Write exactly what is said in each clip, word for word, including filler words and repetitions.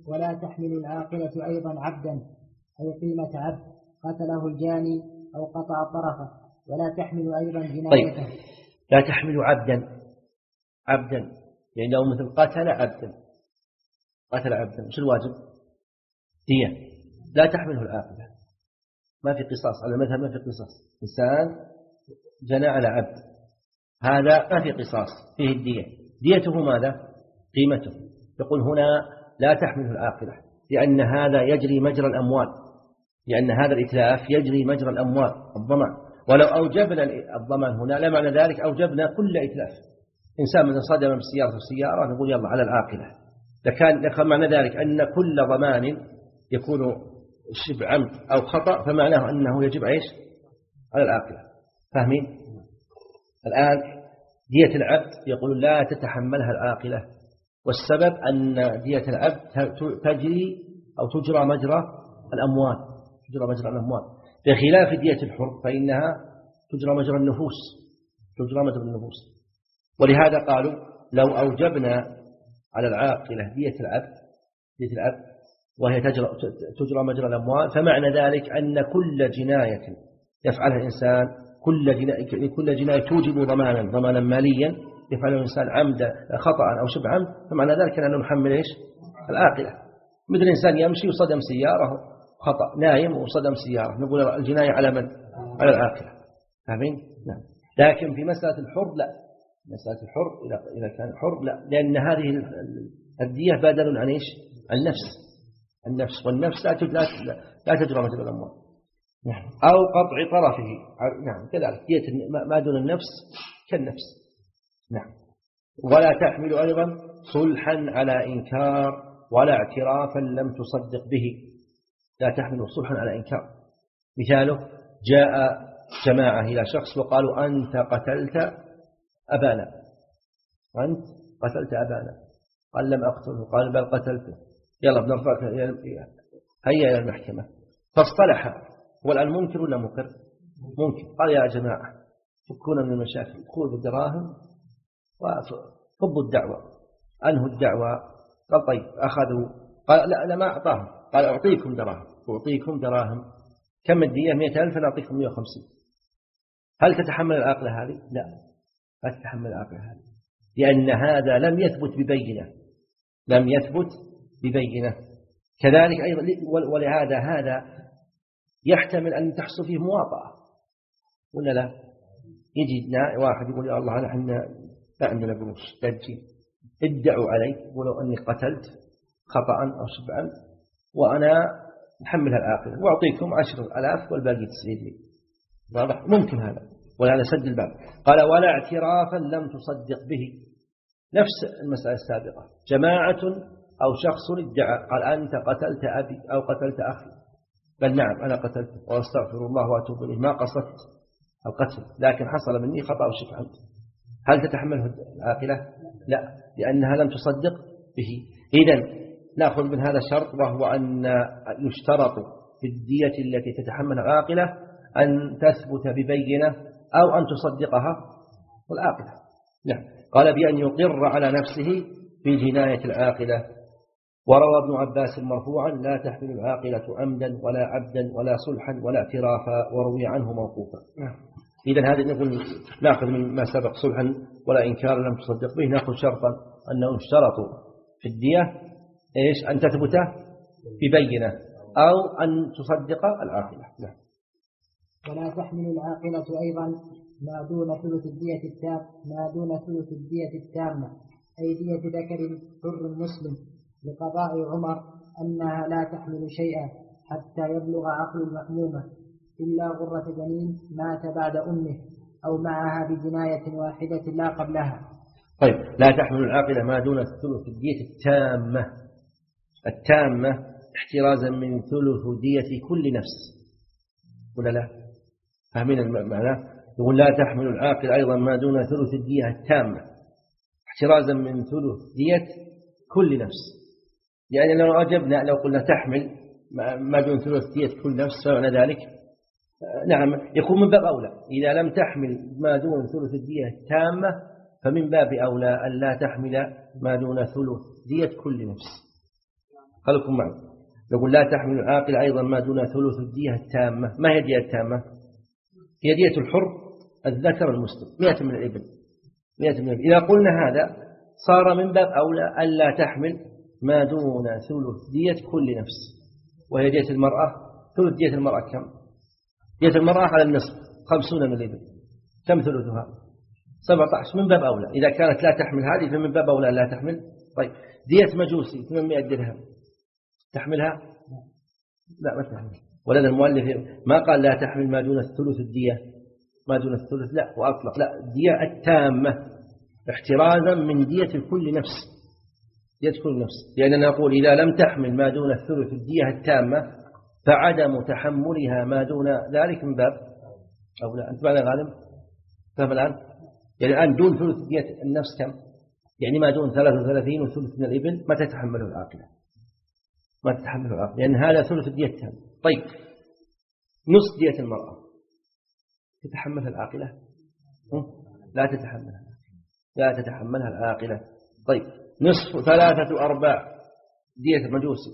ولا تحمل العاقلة أيضا عبدا أي قيمة عبد قتله الجاني أو قطع طرفه، ولا تحمل أيضا جنايته. طيب لا تحمل عبدا عبدا يعني لو مثل قتل عبدا قتل عبدا وش الواجب؟ دية. لا تحمله العاقلة، ما في قصاص على المذهب، ما في قصاص. إنسان جنى على عبد هذا ما في قصاص، فيه الدية. ديته ماذا؟ قيمته. يقول هنا لا تحمله العاقلة لأن هذا يجري مجرى الأموال، لأن هذا الإتلاف يجري مجرى الأموال الضمان. ولو أوجبنا الضمان هنا لا معنى ذلك أوجبنا كل إتلاف. إنسان من صدم بسيارة وسيارة نقول يلا على العاقلة، لكان لكان معنى ذلك أن كل ضمان يكون شبه عمد أو خطأ فمعناه أنه يجب عيش على العاقلة. فاهمين؟ الآن دية العبد يقول لا تتحملها العاقلة، والسبب أن دية العبد تجري أو تجرى مجرى الأموال، تجرى مجرى الأموال بخلاف دية الحر فإنها تجرى مجرى النفوس، تجرى مجرى النفوس. ولهذا قالوا لو أوجبنا على العاقلة دية العبد دية العبد وهي تجرى تجرى مجرى الأموال فمعنى ذلك أن كل جناية يفعلها الإنسان، كل جناية كل جناية توجب ضمانا ضمانا ماليا يفعله الإنسان عمدا خطأ أو شبه عمد، فمعنى ذلك أنه نحمل إيش؟ العاقلة. مثل إنسان يمشي وصدم سيارة خطأ، نايم وصدم سيارة نقول الجناية على من؟ على العاقلة. فاهمين؟ نعم. لكن في مسألة الحر لا، مسألة الحر إذا كان حر لا، لأن هذه الدية بدل عن إيش؟ عن النفس، النفس والنفس لا لا تجرى مجرى الأموال. نعم. أو قطع طرفه. نعم كذلك دية ما دون النفس كالنفس. نعم. ولا تحمل أيضا صلحا على إنكار ولا اعترافا لم تصدق به. لا تحمل صلحا على إنكار. مثاله جاء جماعة إلى شخص وقالوا أنت قتلت أبانا، أنت قتلت أبانا، قال لم أقتله، قال بل قتلته، يلا بنرفعك هيا إلى المحكمة. فاصطلح. والآن منكر ولا مقر؟ منكر. قال يا جماعة فكونا من المشاكل، خذوا بالدراهم وفضوا الدعوة، أنهوا الدعوة. قال طيب أخذوا، قال لا أنا ما أعطاهم، قال أعطيكم دراهم، أعطيكم دراهم. كم الدية؟ مئة ألف، أنا أعطيكم مئة وخمسين. هل تتحمل العاقلة هذه؟ لا، لا تتحمل العاقلة هذه، لأن هذا لم يثبت ببينة، لم يثبت ببينة. كذلك أيضا ولهذا هذا يحتمل أن تحصل فيه مواطأة ولا لا؟ يجي واحد يقول يا الله نحن لا عندنا قروش، تجي ادعوا علي ولو أني قتلت خطأ أو شبعا وأنا نحملها العاقلة وأعطيكم عشر ألاف والباقي تسعيد لي. واضح؟ ممكن هذا، ولا سد الباب. قال ولا اعترافا لم تصدق به. نفس المسألة السابقة، جماعة أو شخص ادعى قال أنت قتلت أبي أو قتلت أخي، بل نعم أنا قتلته وأستغفر الله وأتوب إليه، ما قصدت القتل لكن حصل مني خطأ وشبه عمد. هل تتحمله العاقلة؟ لا، لأنها لم تصدق به. إذن نأخذ من هذا الشرط، وهو أن يشترط في الدية التي تتحمل العاقلة أن تثبت ببينة أو أن تصدقها العاقلة. نعم. قال بأن يقر على نفسه في جناية العاقلة. وروى ابن عباس مرفوعا لا تحمل العاقلة عمدا ولا عبدا ولا صلحا ولا اعترافا، وروي عنه موقوفا. إذن هذا نقول نأخذ من ما سبق صلحا ولا إنكار لم تصدق به، نأخذ شرطا أنه اشترط في الدية إيش؟ أن تثبت ببينة أو أن تصدق العاقلة. نعم. ولا تحمل العاقلة أيضا ما دون ثلث الدية التام ما دون ثلث الدية التامة أي دية ذكر حر مسلم، لقضاء عمر أنها لا تحمل شيئا حتى يبلغ عقل المأمومة إلا غرة جنين مات بعد أمه أو معها بجناية واحدة لا قبلها. طيب لا تحمل العاقلة ما دون ثلث الدية التامة. التامة احترازا من ثلث دية كل نفس ولا لا؟ فاهمين المعنى؟ يقول لا تحمل العاقل أيضا ما دون ثلث الدية التامة احترازا من ثلث دية كل نفس. يعني لو أجبنا لو قلنا تحمل ما دون ثلث دية كل نفس فمعنى ذلك نعم يكون من باب أولى. إذا لم تحمل ما دون ثلث الدية التامة فمن باب أولى أن لا تحمل ما دون ثلث دية كل نفس. خلكم معي. نقول لا تحمل العاقلة أيضا ما دون ثلث الدية التامة. ما هي الدية التامة؟ هي دية الحر الذكر المسلم مئة من الإبل. مئة من الإبل. إذا قلنا هذا صار من باب أولى ألا تحمل ما دون ثلث دية كل نفس، وهي دية المرأة. ثلث دية المرأة كم؟ دية المرأة على النصف خمسون من الإبل. كم ثلثها؟ سبعة عشر. من باب أولى إذا كانت لا تحمل هذه فمن باب أولى لا تحمل. طيب دية مجوسي ثمانمائة درهم تحملها؟ لا ما تحمل. ولذا المؤلف ما قال لا تحمل ما دون الثلث الدية، ما دون الثلث لا، وأطلق لا الدية التامة احترازا من دية كل نفس. دية كل نفس لأننا نقول إذا لم تحمل ما دون الثلث الدية التامة فعدم تحملها ما دون ذلك من باب أولى. أنت معنا غالب؟ فهم الآن؟ يعني الآن دون ثلث دية النفس كم؟ يعني ما دون ثلاثة وثلاثين وثلث من الإبل ما تتحمله العاقلة، ما تتحمله العاقلة لأن هذا ثلث الدية التام. طيب نصف دية المرأة تتحملها العاقلة؟ لا تتحملها، لا تتحملها العاقلة. طيب نصف ثلاثة أرباع دية المجوسي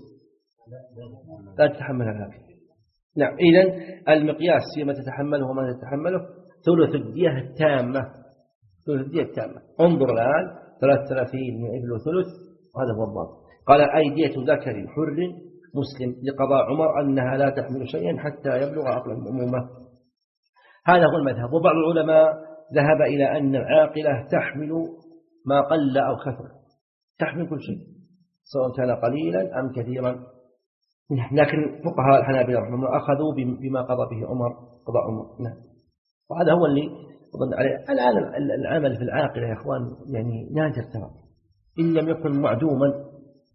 لا تتحملها العاقلة. نعم. إذن المقياس فيما تتحمله وما تتحمله ثلث الدية التامة. ثلث الدية التامة. انظر الآن ثلاثة وثلاثين من إبل وثلث وهذا هو الضابط. قال أي دية ذكر حر مسلم لقضاء عمر أنها لا تحمل شيئا حتى يبلغ عقل الأمومة. هذا هو المذهب. وبعض العلماء ذهب إلى أن العاقلة تحمل ما قل أو كثر، تحمل كل شيء سواء كان قليلا أم كثيرا. لكن فقهاء الحنابلة رحمهم الله أخذوا بما قضى به عمر قضاء عمر. نعم. وهذا هو اللي أظن عليه. الآن العمل في العاقلة يا إخوان يعني نادر ترى، إن لم يكن معدوما.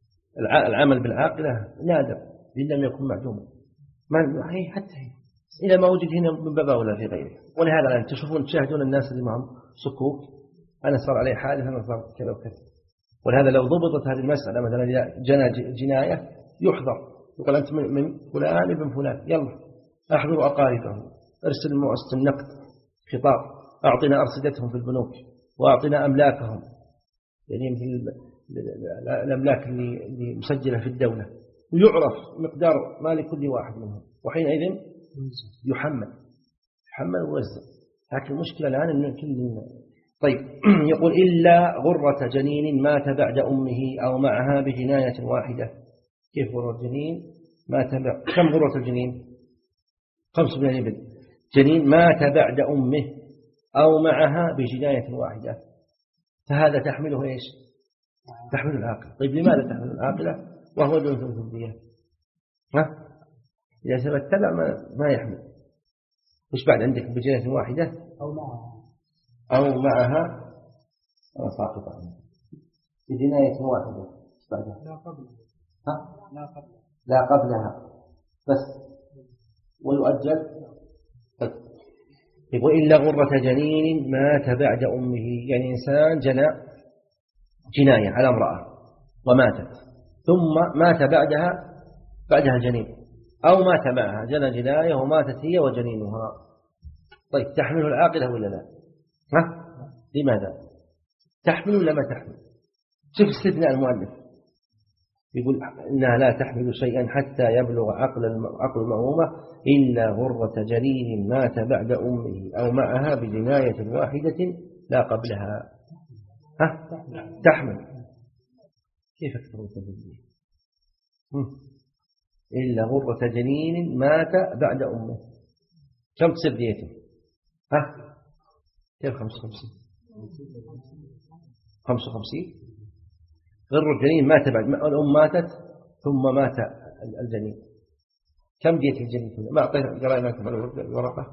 العمل بالعاقلة نادر إن لم يكن معدوما. ما هي حتى هي إذا ما وجد هنا من باب أولى في غيره. ولهذا الآن تشوفون تشاهدون الناس اللي معهم صكوك، أنا صار عليه حادث أنا صار كذا وكذا. ولهذا لو ضبطت هذه المسألة مثلا إذا جنى جناية يحضر، يقول أنت من فلان ابن فلان، يلا أحضروا أقاربه، أرسل مؤسسة النقد خطاب، أعطنا أرصدتهم في البنوك وأعطنا أملاكهم، يعني مثل الأملاك اللي, اللي مسجلة في الدولة، ويعرف مقدار مال كل واحد منهم، وحينئذ يحمل يحمل ويوزع. لكن المشكلة الآن أن كل طيب يقول إلا غرة جنين مات بعد أمه أو معها بجناية واحدة. كيف غرة الجنين مات بعد كم غرة الجنين؟ خمس من الإبل. جنين مات بعد أمه أو معها بجناية واحدة، فهذا تحمله إيش؟ تحمل العاقل. طيب لماذا تحمل العاقلة وهو دون ثلث الدية؟ ها؟ إذا ثبت تبع ما, ما يحمل. مش بعد عندك بجناية واحدة أو معها أو معها أنا ساقط بجناية واحدة بعدها لا قبلها. ها؟ لا قبلها لا قبلها بس ويؤجل. يقول إلا غرة جنين مات بعد أمه، يعني إنسان جنى جناية على امرأة وماتت ثم مات بعدها بعدها جنين، أو مات معها جنى جناية وماتت هي وجنينها. طيب تحمله العاقلة ولا لا؟ ها؟ لماذا؟ تحمل ولا ما تحمل؟ شوف استثناء المؤلف يقول إنها لا تحمل شيئا حتى يبلغ عقل عقل المأمومة إلا غرة جنين مات بعد أمه أو معها بجناية واحدة لا قبلها. ها؟ تحمل. كيف أكثر التبديل؟ إلا غرة جنين مات بعد أمه كم تصير ديته؟ ها؟ كيف خمسة وخمسين؟ خمسة وخمسين غر الجنين مات بعد الأم ماتت ثم مات الجنين، كم دية الجنين؟ ما أعطينا قرأنا كم الورقة.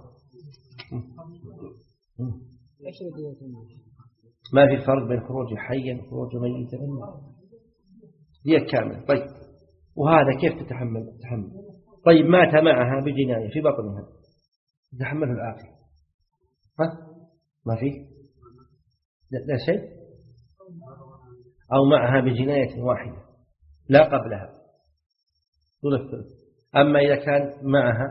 ما في فرق بين خروج حيا وخروج ميتا، دية كاملة. طيب وهذا كيف تتحمل؟ تتحمل. طيب مات معها بجناية في بطنها تتحمله العاقل؟ ها؟ ما فيه لا, لا شيء. أو معها بجناية واحدة لا قبلها ثلث ثلث. أما إذا كان معها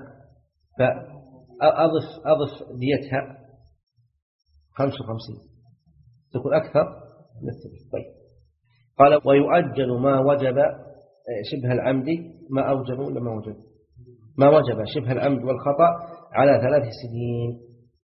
فأضف أضف ديتها خمسة وخمسين تكون أكثر من الثلث. طيب قال ويؤجل ما وجب شبه العمد ما أوجبوا ولا ما وجب ما وجب شبه العمد والخطأ على ثلاث سنين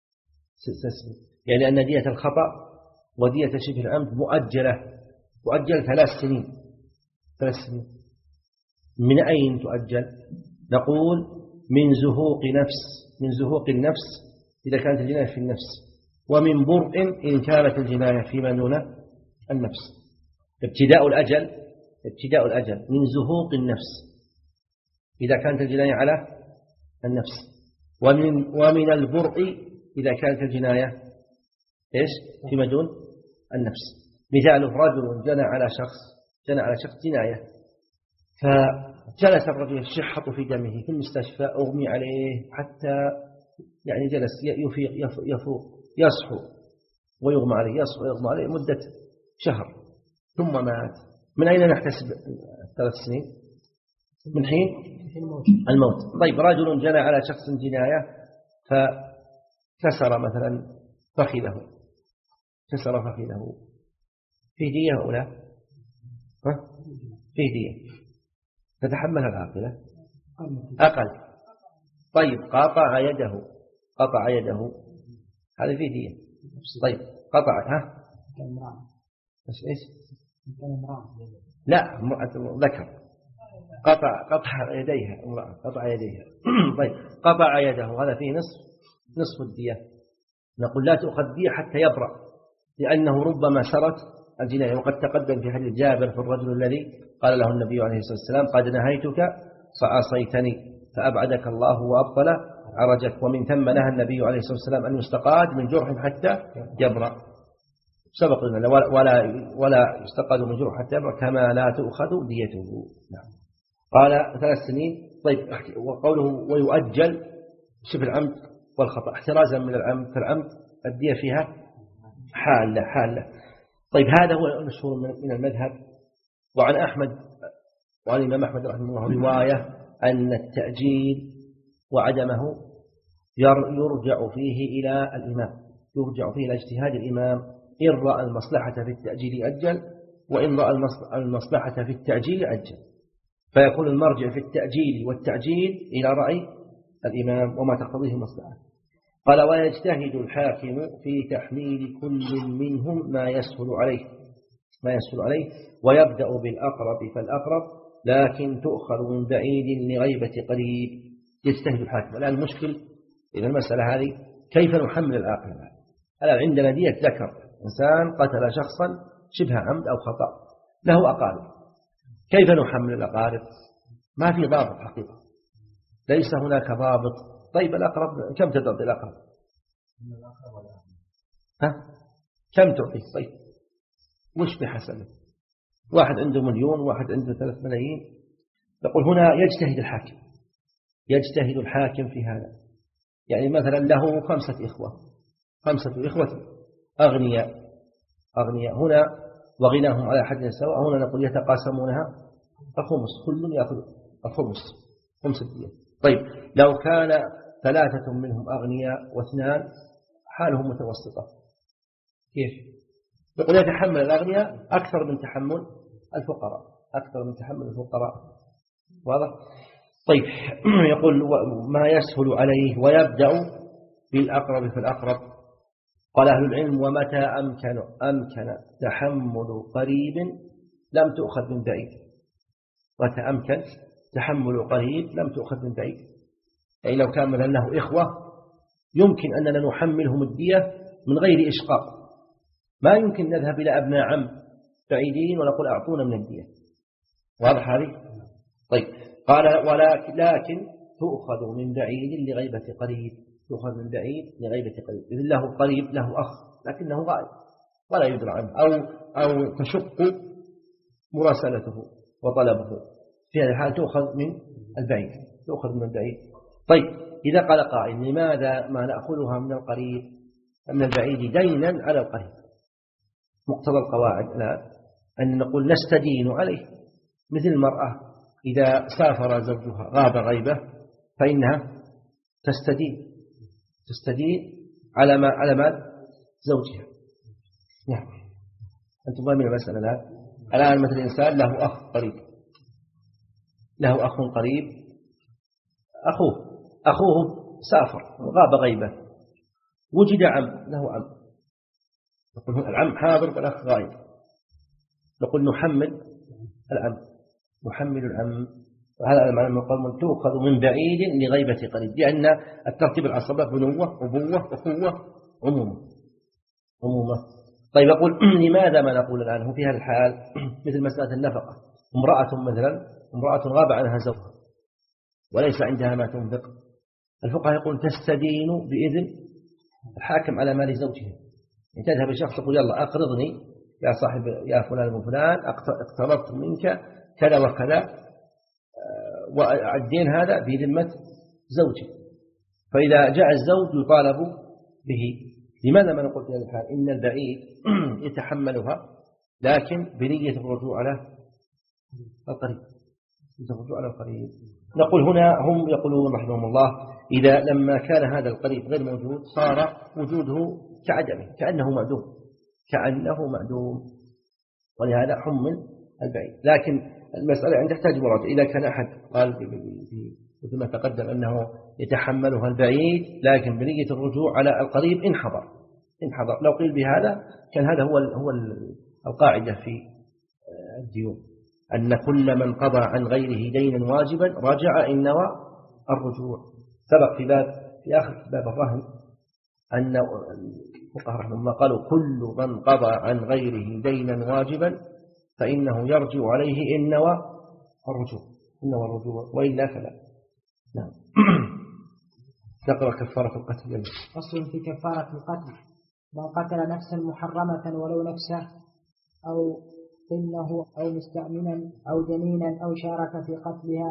يعني أن دية الخطأ ودية شبه العمد مؤجلة تؤجل ثلاث سنين ثلاث سنين من أين تؤجل؟ نقول من زهوق نفس من زهوق النفس إذا كانت الجناية في النفس، ومن برء إن كانت الجناية فيما دون النفس. ابتداء الأجل ابتداء الأجل من زهوق النفس إذا كانت الجناية على النفس، ومن ومن البرء إذا كانت الجناية إيش فيما دون النفس. مثاله رجل جنى على شخص جنى على شخص جناية، فجلس الرجل يشحط في دمه في المستشفى، أغمي عليه حتى يعني جلس يفيق يفوق يصحو ويغمى عليه يصحو ويغمى عليه مدة شهر ثم مات. من أين نحتسب ثلاث سنين؟ من حين الموت. طيب رجل جنى على شخص جناية فكسر مثلا فخذه كسر فخذه فيه دية أو لا؟ ها؟ فيه دية تتحملها العاقلة أقل. طيب قطع يده قطع يده هذا فيه دية. طيب قطع ها ايش ايش لا ذكر قطع قطع يديها امرأة قطع يديها طيب قطع يده هذا فيه نصف نصف الدية. نقول لا تؤخذ دية حتى يبرأ، لأنه ربما سرت الجناية. وقد تقدم في حديث جابر في الرجل الذي قال له النبي عليه الصلاة والسلام قد نهيتك فعصيتني فأبعدك الله وأبطل عرجك. ومن ثم نهى النبي عليه الصلاة والسلام أن يستقاد من جرح حتى يبرأ. سبق لنا ولا ولا يستقاد من جرح حتى يبرأ كما لا تؤخذ ديته. نعم. قال ثلاث سنين. طيب وقوله ويؤجل شبه العمد والخطأ احترازا من العمد، فالعمد الدية فيها حالة حالة. طيب هذا هو المشهور من المذهب. وعن أحمد وعن الإمام أحمد رحمه الله رواية أن التأجيل وعدمه يرجع فيه إلى الإمام يرجع فيه إلى اجتهاد الإمام. إن رأى المصلحة في التأجيل أجل، وإن رأى المصلحة في التأجيل أجل، فيكون المرجع في التأجيل والتعجيل إلى رأي الإمام وما تقتضيه المصلحة. قال ويجتهد الحاكم في تحميل كل منهم ما يسهل عليه ما يسهل عليه ويبدأ بالأقرب فالأقرب، لكن تؤخذ من بعيد لغيبة قريب. يجتهد الحاكم. الآن المشكل إذا المسألة هذه كيف نحمل العاقل؟ الآن عندنا دية ذكر إنسان قتل شخصا شبه عمد أو خطأ له أقارب، كيف نحمل الأقارب؟ ما في ضابط حقيقة، ليس هناك ضابط. طيب الأقرب كم تعطي الأقرب؟ ها؟ كم تعطي؟ طيب وش بحسبه؟ واحد عنده مليون واحد عنده ثلاث ملايين. يقول هنا يجتهد الحاكم يجتهد الحاكم في هذا. يعني مثلا له خمسة إخوة خمسة إخوة أغنياء أغنياء هنا وغناهم على حد سواء. هنا نقول يتقاسمونها الخمس، كل يأخذ الخمس خمس الدية. طيب لو كان ثلاثة منهم أغنياء واثنان حالهم متوسطة كيف؟ يقول يتحمل الأغنياء أكثر من تحمل الفقراء أكثر من تحمل الفقراء. واضح؟ طيب يقول ما يسهل عليه ويبدأ بالأقرب فالأقرب. قال أهل العلم ومتى أمكن أمكن تحمل قريب لم تؤخذ من بعيد. متى أمكن تحمل قريب لم تؤخذ من بعيد. أي لو كان مثلا له إخوة يمكن أننا نحملهم الدية من غير إشقاق. ما يمكن نذهب إلى أبناء عم بعيدين ونقول أعطونا من الدية. واضح هذه؟ طيب قال ولكن لكن تؤخذ من بعيد لغيبة قريب تؤخذ من بعيد لغيبة قريب. إذن له قريب له أخ لكنه غائب ولا يدرى عنه، أو, أو تشق مراسلته وطلبه، في هذا الحال تؤخذ من البعيد تؤخذ من البعيد. طيب إذا قال قائل لماذا ما نأخذها من القريب من البعيد دينا على القريب؟ مقتضى القواعد الآن أن نقول نستدين عليه، مثل المرأة إذا سافر زوجها غاب غيبة فإنها تستدين تستدين على ما على مال زوجها. نعم. أنتم فاهمين المسألة الآن؟ الآن مثل إنسان له أخ قريب له أخ قريب، أخوه أخوه سافر وغاب غيبة، وجد عم له عم، نقول العم حاضر والأخ غائب، نقول نحمل العم نحمل العم. وهذا المعنى المقام تؤخذ من بعيد لغيبة قريب، لأن الترتيب العصبة بنوة أبوة أخوة عمومة عمومة. طيب أقول لماذا ما نقول الآن هو في هذا الحال مثل مسألة النفقة، امرأة مثلا امرأة غاب عنها زوجها وليس عندها ما تنفق، الفقهاء يقول تستدين بإذن الحاكم على مال زوجها، يعني تذهب الشخص تقول يلا أقرضني يا صاحب يا فلان وفلان اقترضت منك كذا وكذا والدين هذا بذمة زوجي، فإذا جاء الزوج يطالب به. لماذا ما نقول في هذا الحال إن البعيد يتحملها لكن بنية الرجوع على القريب الرجوع على القريب. نقول هنا هم يقولون رحمهم الله إذا لما كان هذا القريب غير موجود صار وجوده كعدمه، كأنه معدوم كأنه معدوم، ولهذا حمل البعيد. لكن المسألة عند تحتاج مراجعة، إذا كان أحد قال مثل ما تقدم أنه يتحملها البعيد لكن بنية الرجوع على القريب إن حضر إن حضر لو قيل بهذا كان هذا هو هو القاعدة في الديون، أن كل من قضى عن غيره دينا واجبا رجع إن نوى الرجوع. سبق في باب في آخر باب الرهن أن الفقهاء رحمهم الله قالوا كل من قضى عن غيره دينا واجبا فإنه يرجع عليه إن نوى الرجوع إن نوى الرجوع وإلا فلا. نعم. نقرأ كفارة القتل. فصل في كفارة القتل. من قتل نفسا محرمة ولو نفسه أو إنه أو مستأمنا أو جنينا أو شارك في قتلها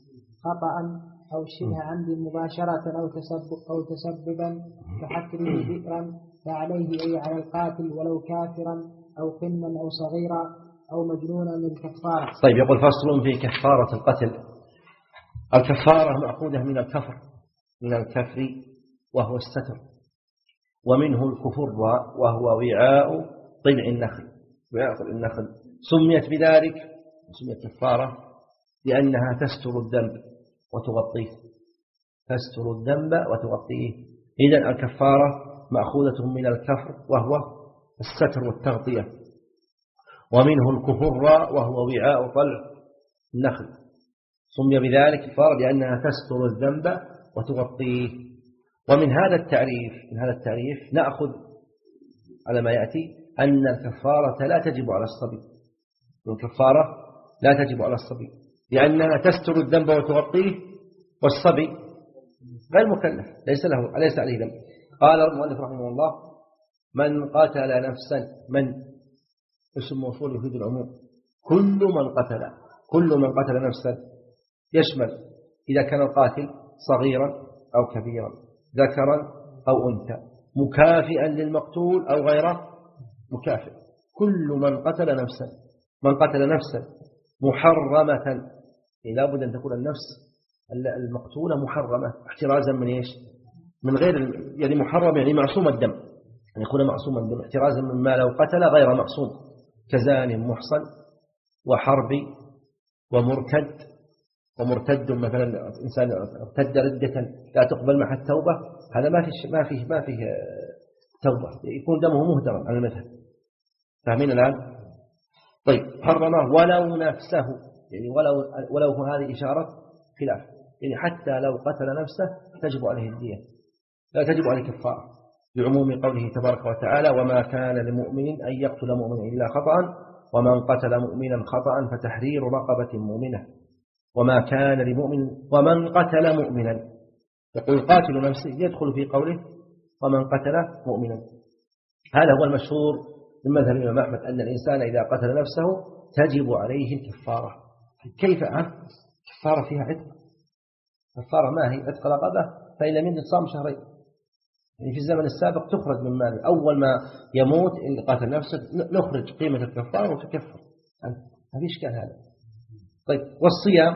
خطأ أو شبه عمد مباشرة أو تسبب أو تسببا كحفره بئرا فعليه أي على القاتل ولو كافرا أو قنا أو صغيرا أو مجنونا من الكفارة. طيب يقول فصل في كفارة القتل. الكفارة مأخوذة من الكفر من الكفر وهو الستر، ومنه الكفر وهو وعاء طلع النخل وعاء طلع النخل. سميت بذلك سميت كفارة لأنها تستر الذنب وتغطيه تستر الذنب وتغطيه. إذن الكفارة مأخوذة من الكفر وهو الستر والتغطية، ومنه الكفر وهو وعاء طلع النخل. سمي بذلك كفارة لأنها تستر الذنب وتغطيه. ومن هذا التعريف من هذا التعريف نأخذ على ما يأتي أن الكفارة لا تجب على الصبي، الكفارة لا تجب على الصبي لأنها تستر الذنب وتغطيه، والصبي غير مكلف ليس له ليس عليه ذنب. قال المؤلف رحمه الله من قتل نفسا، من اسم موصول يفيد العموم، كل من قتل كل من قتل نفسا يشمل إذا كان القاتل صغيرا أو كبيرا ذكرا أو أنثى مكافئا للمقتول أو غير مكافئ. كل من قتل نفسا من قتل نفسا محرمة، لا بد أن تكون النفس المقتولة محرمة احترازا من إيش؟ من غير يعني محرم يعني معصوم الدم، يعني يكون معصوم الدم احترازا مما لو قتل غير معصوم كزان محصن وحربي ومرتد. ومرتد مثلا إنسان ارتد ردة لا تقبل معها التوبة، هذا ما فيه ما فيه ما فيه توبة، يكون دمه مهدرا على المذهب. فاهمين الآن؟ طيب حرمه ولو نفسه، يعني ولو ولو هذه إشارة خلاف، يعني حتى لو قتل نفسه تجب عليه الدية لا تجب عليه كفارة، بعموم قوله تبارك وتعالى وما كان لمؤمن أن يقتل مؤمنا إلا خطأ ومن قتل مؤمنا خطأ فتحرير رقبة مؤمنة. وما كان لمؤمن ومن قتل مؤمنا، يقول قاتل نفسه يدخل في قوله ومن قتل مؤمنا. هذا هو المشهور من مذهب الإمام أحمد أن الإنسان إذا قتل نفسه تجب عليه الكفارة. كيف أه؟ كفارة فيها عتق، كفارة ما هي عتق رقبة، فإن لم يجد صام شهرين. يعني في الزمن السابق تخرج من مال أول ما يموت إن قاتل نفسه نخرج قيمة الكفارة وتكفر، ما في إشكال هذا. طيب والصيام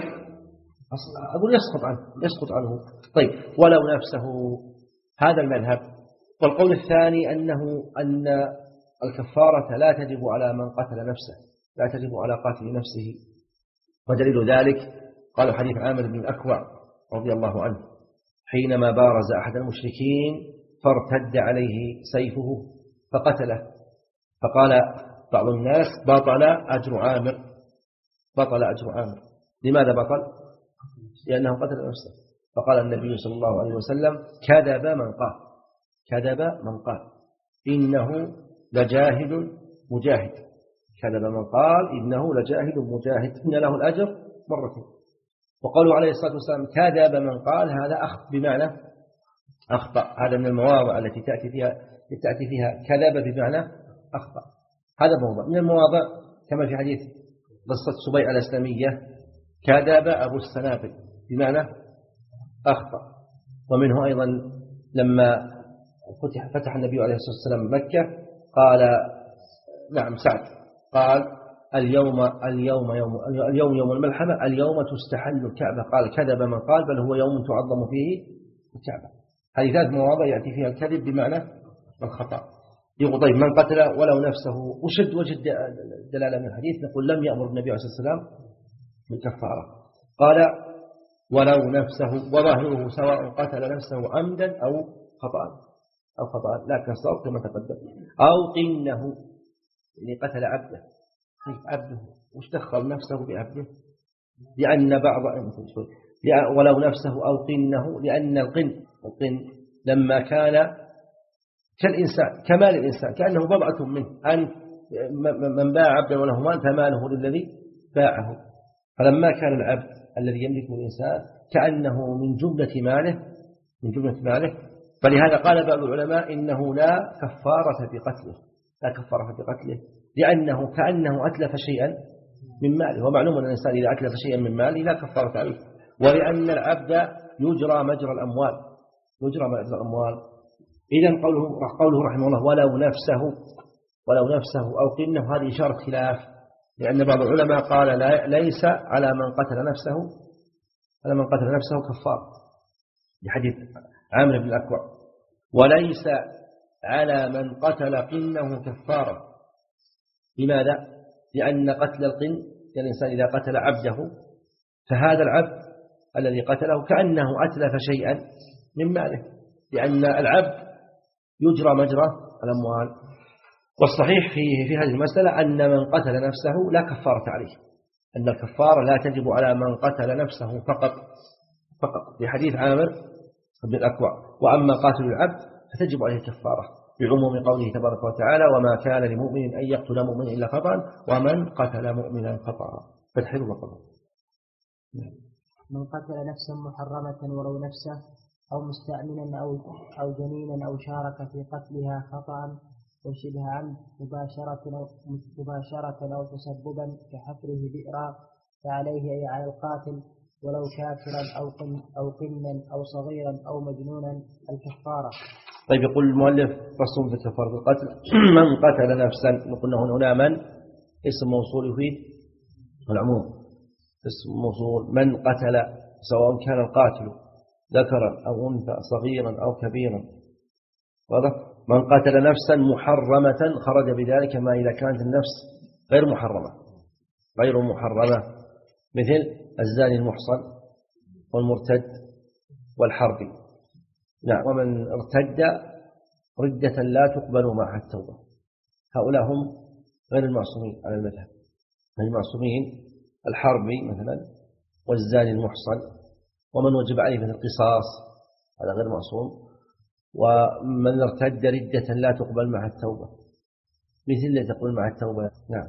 أقول يسقط عنه يسقط عنه طيب ولو نفسه، هذا المذهب. والقول الثاني أنه أن الكفارة لا تجب على من قتل نفسه، لا تجب على قاتل نفسه، ودليل ذلك قالوا حديث عامر بن الأكوع رضي الله عنه حينما بارز أحد المشركين فارتد عليه سيفه فقتله، فقال بعض الناس بطل أجر عامر، بطل أجر عامر. لماذا بطل؟ لأنه قتل نفسه. فقال النبي صلى الله عليه وسلم كذب من قال، كذب من قال إنه لجاهد مجاهد، كذب من قال إنه لجاهد مجاهد إن له الأجر مرتين. وقالوا عليه الصلاة والسلام كذب من قال، هذا أخ بمعنى أخطأ، هذا من المواضع التي تأتي فيها تأتي فيها كذب بمعنى أخطأ. هذا موضع من المواضع، كما في حديث قصة سبيعة الإسلامية كذب أبو السنابل بمعنى أخطأ. ومنه أيضا لما فتح, فتح النبي عليه الصلاة والسلام مكة قال نعم سعد قال اليوم اليوم يوم اليوم يوم الملحمة، اليوم تستحل الكعبة، قال كذب من قال بل هو يوم تعظم فيه الكعبة. هذه ثلاث مواضع يأتي فيها الكذب بمعنى الخطأ. يقول طيب من قتل ولو نفسه، وشد وجد دلالة من الحديث، نقول لم يأمر النبي عليه الصلاة والسلام بالكفارة، قال ولو نفسه، وظاهره سواء قتل نفسه عمدا أو خطأ أو خطأ، لكن الصواب كما تقدم. أو قنه، يعني قتل عبده، عبده وش دخل نفسه بعبده؟ لأن بعض ولو نفسه أو قنه، لأن القن القن لما كان كالإنسان كمال الإنسان كأنه بضعة منه، أن من باع عبدا وله مال فماله للذي باعه، فلما كان العبد الذي يملكه الإنسان كأنه من جملة ماله من جملة ماله فلهذا قال بعض العلماء إنه لا كفارة في قتله، لا كفارة في قتله، لأنه كأنه أتلف شيئا من ماله، ومعلوم أن الإنسان إذا أتلف شيئا من ماله لا كفارة عليه. ولأن العبد يجرى مجرى الأموال، يجرى مجرى الأموال. إذن قوله, قوله رحمه الله ولو نفسه ولو نفسه أو قنه، هذه إشارة خلاف، لأن بعض العلماء قال لا ليس على من قتل نفسه على من قتل نفسه كفار لحديث عامر بن الأكوع، وليس على من قتل قنه كفارة. لماذا؟ لأن قتل القن الإنسان إذا قتل عبده فهذا العبد الذي قتله كأنه أتلف شيئا من ماله، لأن العبد يجرى مجرى الأموال. والصحيح في في هذه المسألة أن من قتل نفسه لا كفارة عليه، أن الكفارة لا تجب على من قتل نفسه فقط فقط لحديث عامر بن الأكوع، وأما قاتل العبد فتجب عليه الكفارة بعموم قوله تبارك وتعالى وما كان لمؤمن أن يقتل مؤمنا إلا خطأ ومن قتل مؤمنا خطأ. فتحل وقضى. من قتل نفسا محرمة ولو نفسه أو مستأمنا أو أو جنينا أو شارك في قتلها خطأ وشبه عمد مباشرة أو مباشرة أو تسببا كحفره بئرا، فعليه أي على القاتل ولو كافرا أو قن أو قنا أو صغيرا أو مجنونا الكفارة. طيب يقول المؤلف فصل في كفارة القتل. من قتل نفسا، قلنا هنا من اسم موصول فيه العموم، اسم موصول من قتل سواء كان القاتل ذكرا أو أنثى صغيرا أو كبيرا، واضح؟ من قتل نفسا محرمة خرج بذلك ما إذا كانت النفس غير محرمة غير محرمة مثل الزاني المحصن والمرتد والحربي. نعم. ومن ارتد ردة لا تقبل معها التوبة، هؤلاء هم غير المعصومين على المذهب. غير المعصومين الحربي مثلا والزاني المحصن، ومن وجب عليه من القصاص هذا غير معصوم. ومن ارتد ردة لا تقبل معها التوبة مثل اللي تقبل معها التوبة. نعم.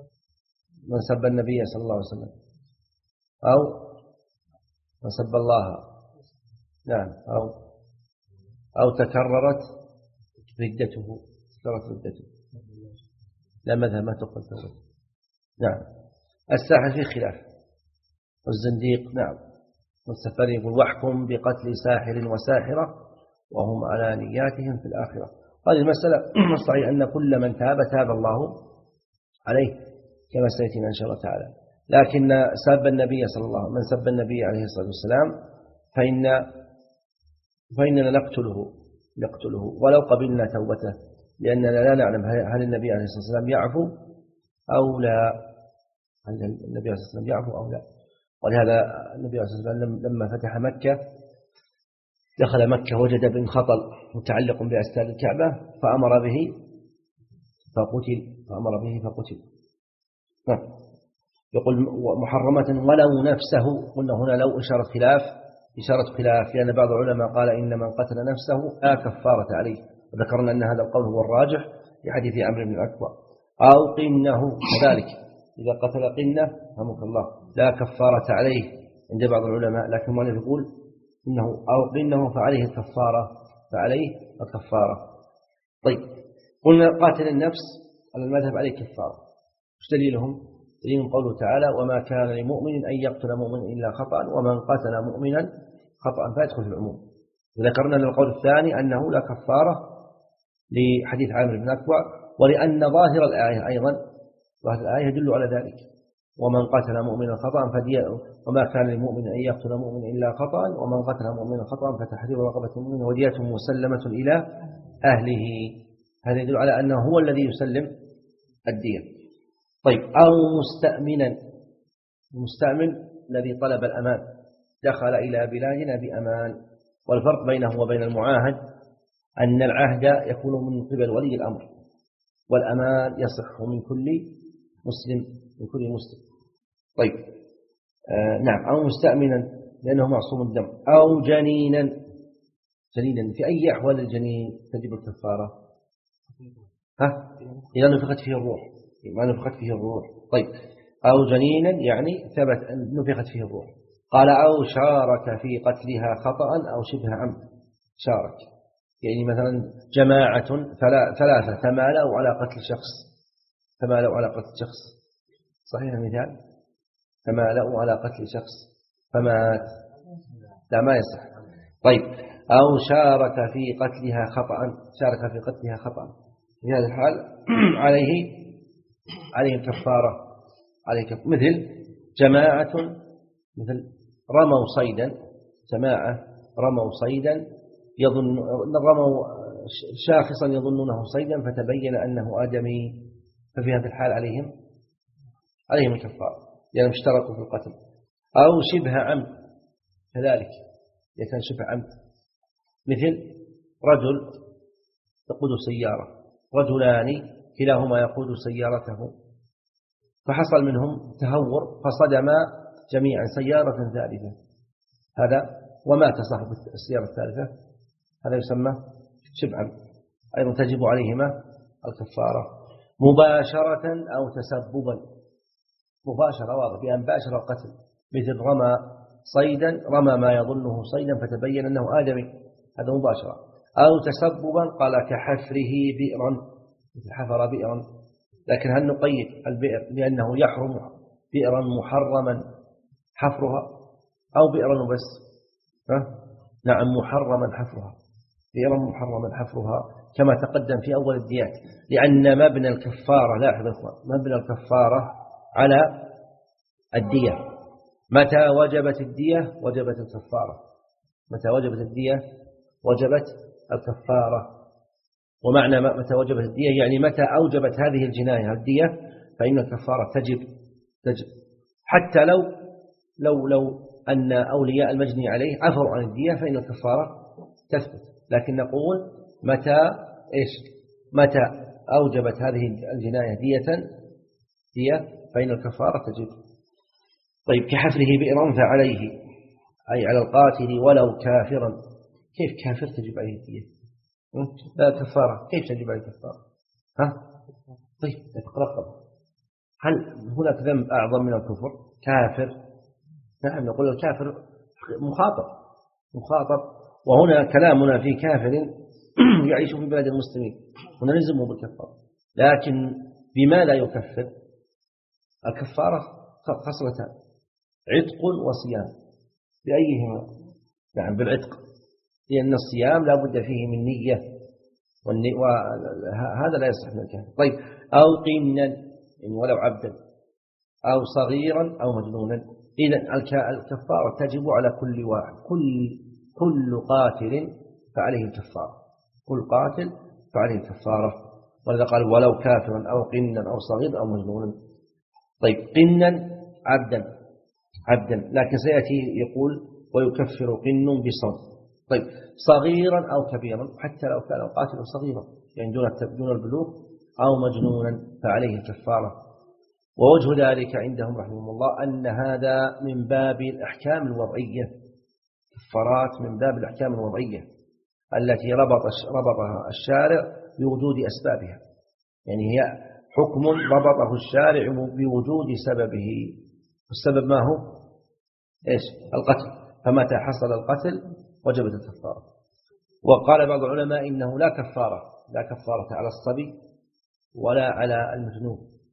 من سب النبي صلى الله عليه وسلم أو من سب الله، نعم، أو أو تكررت ردته تكررت ردته لا مذهب ما تقبل توبة. نعم. الساحر في خلاف والزنديق. نعم. والسفر يقول واحكم بقتل ساحر وساحرة وهم على نياتهم في الآخرة. هذه المسألة الصحيح أن كل من تاب تاب الله عليه كما سيأتينا إن شاء الله تعالى، لكن سب النبي صلى الله عليه وسلم، من سب النبي عليه الصلاة والسلام فإن فإننا نقتله نقتله ولو قبلنا توبته، لأننا لا نعلم هل النبي عليه الصلاة والسلام يعفو أو لا، هل النبي عليه الصلاة والسلام يعفو أو لا. ولهذا النبي صلى الله عليه وسلم لما فتح مكة دخل مكة وجد بن خطل متعلق بأستار الكعبة فأمر به فقتل فأمر به فقتل. يقول محرمة ولو نفسه، قلنا هنا لو إشارة خلاف إشارة خلاف لأن بعض العلماء قال إن من قتل نفسه لا كفارة عليه، وذكرنا أن هذا القول هو الراجح في حديث عمرو بن الأكوع. أو قنه كذلك إذا قتل قنه رحمك الله لا كفارة عليه عند بعض العلماء، لكن من يقول إنه أو قنه فعليه الكفارة فعليه الكفارة. طيب قلنا قاتل النفس على المذهب عليه كفارة، ايش دليلهم؟ دليل قوله تعالى وما كان لمؤمن أن يقتل مؤمنا إلا خطأ ومن قتل مؤمنا خطأ فيدخل في العموم. وذكرنا للقول الثاني أنه لا كفارة لحديث عامر بن الأكوع، ولأن ظاهر الآية أيضا ظاهر الآية يدل على ذلك ومن قتل مؤمنا خطأ فدية وما كان لمؤمن أن يقتل مؤمنا إلا خطأ ومن قتل مؤمنا خطأ فتحرير رقبة مؤمن ودية مسلمة إلى أهله. هذا يدل على أنه هو الذي يسلم الدية. طيب أو مستأمنا، المستأمن الذي طلب الأمان دخل إلى بلادنا بأمان، والفرق بينه وبين المعاهد أن العهد يكون من قبل ولي الأمر والأمان يصح من كل مسلم من كل مسلم. طيب آه نعم أو مستأمنا لأنه معصوم الدم. أو جنينا، جنينا في أي أحوال الجنين تجب الكفارة؟ ها؟ إذا نفخت فيه الروح، ما نفخت فيه الروح. طيب أو جنينا يعني ثبت أن نفخت فيه الروح. قال أو شارك في قتلها خطأ أو شبه عمد. شارك يعني مثلا جماعة ثلاثة تمالوا على قتل شخص، تمالوا على قتل شخص، صحيح المثال؟ تمالوا على قتل شخص فمات، لا ما يصح. طيب أو شارك في قتلها خطأ، شارك في قتلها خطأ، في هذا الحال عليه عليه الكفارة، عليه كفارة. مثل جماعة مثل رموا صيدا، جماعة رموا صيدا يظن رموا شاخصا يظنونه صيدا فتبين أنه آدمي، ففي هذا الحال عليهم عليهم الكفارة لأنهم اشتركوا في القتل. أو شبه عمد كذلك يكون شبه عمد، مثل رجل يقود سيارة، رجلان كلاهما يقود سيارته فحصل منهم تهور فصدم جميعا سيارة ثالثة، هذا ومات صاحب السيارة الثالثة، هذا يسمى شبعا، أيضا تجب عليهما الكفارة. مباشرة أو تسببا، مباشرة واضح بأن باشر القتل، مثل رمى صيدا رمى ما يظنه صيدا فتبين أنه آدمي، هذا مباشرة. أو تسببا قال كحفره بئرا، مثل حفر بئرا، لكن هل نقيد البئر لأنه يحرم بئرا محرما حفرها أو بئرا بس؟ ها؟ نعم محرما حفرها، بئرا محرما حفرها كما تقدم في أول الديات، لأن مبنى الكفارة، لاحظ إخوان، مبنى الكفارة على الدية، متى وجبت الدية وجبت الكفارة، متى وجبت الدية وجبت الكفارة. ومعنى متى وجبت الدية يعني متى أوجبت هذه الجناية الدية فإن الكفارة تجب تجب حتى لو لو لو أن أولياء المجني عليه عفوا عن الدية فإن الكفارة تثبت، لكن نقول متى إيش متى أوجبت هذه الجناية دية دية فإن الكفارة تجب. طيب كحفره بئرا فعليه أي على القاتل ولو كافرا، كيف كافر تجب عليه الدية؟ لا كفارة، كيف تجب عليه الكفارة؟ ها؟ طيب تقرأ، هل هناك ذنب أعظم من الكفر؟ كافر، نحن نقول الكافر مخاطب مخاطب وهنا كلامنا في كافر يعيش في بلاد المسلمين ونلزمه بالكفارة، لكن بما لا يكفر الكفارة خصلتان، عتق وصيام، بأيهما؟ نعم بالعتق، لأن الصيام لا بد فيه من نية وهذا لا يصح من الكافر. طيب أو قنا ولو عبدا أو صغيرا أو مجنونا، إذن الكفارة تجب على كل واحد، كل كل قاتل فعليه الكفارة، كل قاتل فعليه الكفارة، ولذا قال ولو كافرا أو قنا أو صغيرا أو مجنونا. طيب قنا عبدا، عبدا، لكن سيأتي يقول ويكفر قن بصوم. طيب صغيرا أو كبيرا، حتى لو كان القاتل صغيرا يعني دون البلوغ أو مجنونا فعليه الكفارة. ووجه ذلك عندهم رحمه الله أن هذا من باب الأحكام الوضعية، كفارات من باب الأحكام الوضعية التي ربط ربطها الشارع بوجود أسبابها، يعني هي حكم ربطه الشارع بوجود سببه، والسبب ما هو؟ إيش؟ القتل، فمتى حصل القتل وجبت الكفارة. وقال بعض العلماء إنه لا كفارة لا كفارة على الصبي ولا على المجنون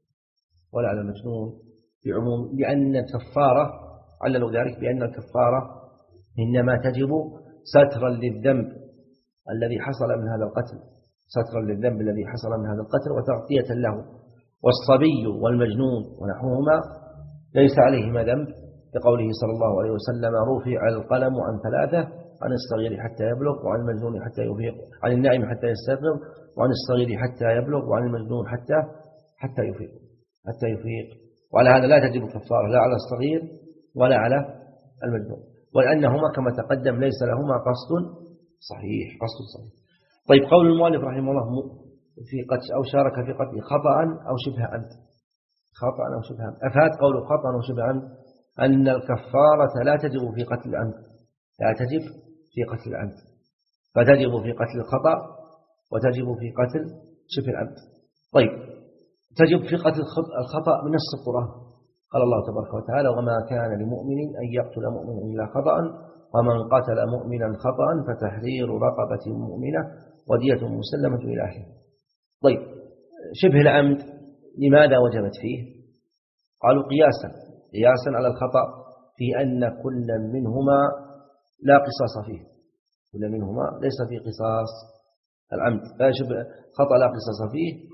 ولا على المجنون بعموم، لأن الكفارة عللوا ذلك بأن الكفارة إنما تجب سترا للذنب الذي حصل من هذا القتل، سترا للذنب الذي حصل من هذا القتل وتغطية له. والصبي والمجنون ونحوهما ليس عليهما ذنب، لقوله صلى الله عليه وسلم رفع القلم عن ثلاثة: عن الصغير حتى يبلغ، وعن المجنون حتى يفيق، عن النائم حتى يستيقظ، وعن الصغير حتى يبلغ، وعن المجنون حتى حتى يفيق حتى يفيق وعلى هذا لا تجب كفارة لا على الصغير ولا على المجنون، ولأنهما كما تقدم ليس لهما قصد صحيح قصد صحيح. طيب قول المؤلف رحمه الله في قتل أو شارك في قتل خطأ أو شبه عمد، خطأ أو شبه عمد، أفاد قوله خطأ أو شبه عمد أن الكفارة لا تجب في قتل العمد، لا تجب في قتل العمد، فتجب في قتل الخطأ وتجب في قتل شبه العمد. طيب تجب في قتل الخطأ من نص القرآن، قال الله تبارك وتعالى: وما كان لمؤمن أن يقتل مؤمنا إلا خطأ، ومن قتل مؤمنا خطأ فتحرير رقبة مؤمنة ودية مسلمة إلى آخره. طيب شبه العمد لماذا وجبت فيه؟ قالوا قياسا قياسا على الخطأ في أن كل منهما لا قصاص فيه، كل منهما ليس في قصاص العمد، لا شبه خطأ لا قصاص فيه،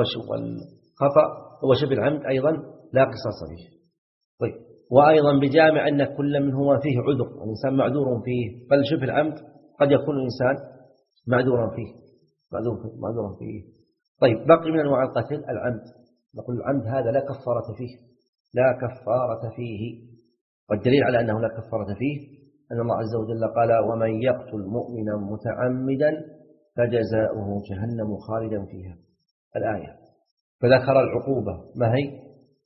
والخطأ وشبه العمد أيضا لا قصاص فيه. طيب وأيضا بجامع أن كل منهما فيه عذر، والإنسان معذور فيه، بل شبه العمد قد يكون الإنسان معذورا فيه معذورا فيه. طيب بقي من أنواع القتل العمد، نقول العمد هذا لا كفارة فيه لا كفارة فيه والدليل على أنه لا كفارة فيه أن الله عز وجل قال: ومن يقتل مؤمنا متعمدا فجزاؤه جهنم خالدا فيها، الآية، فذكر العقوبة ما هي؟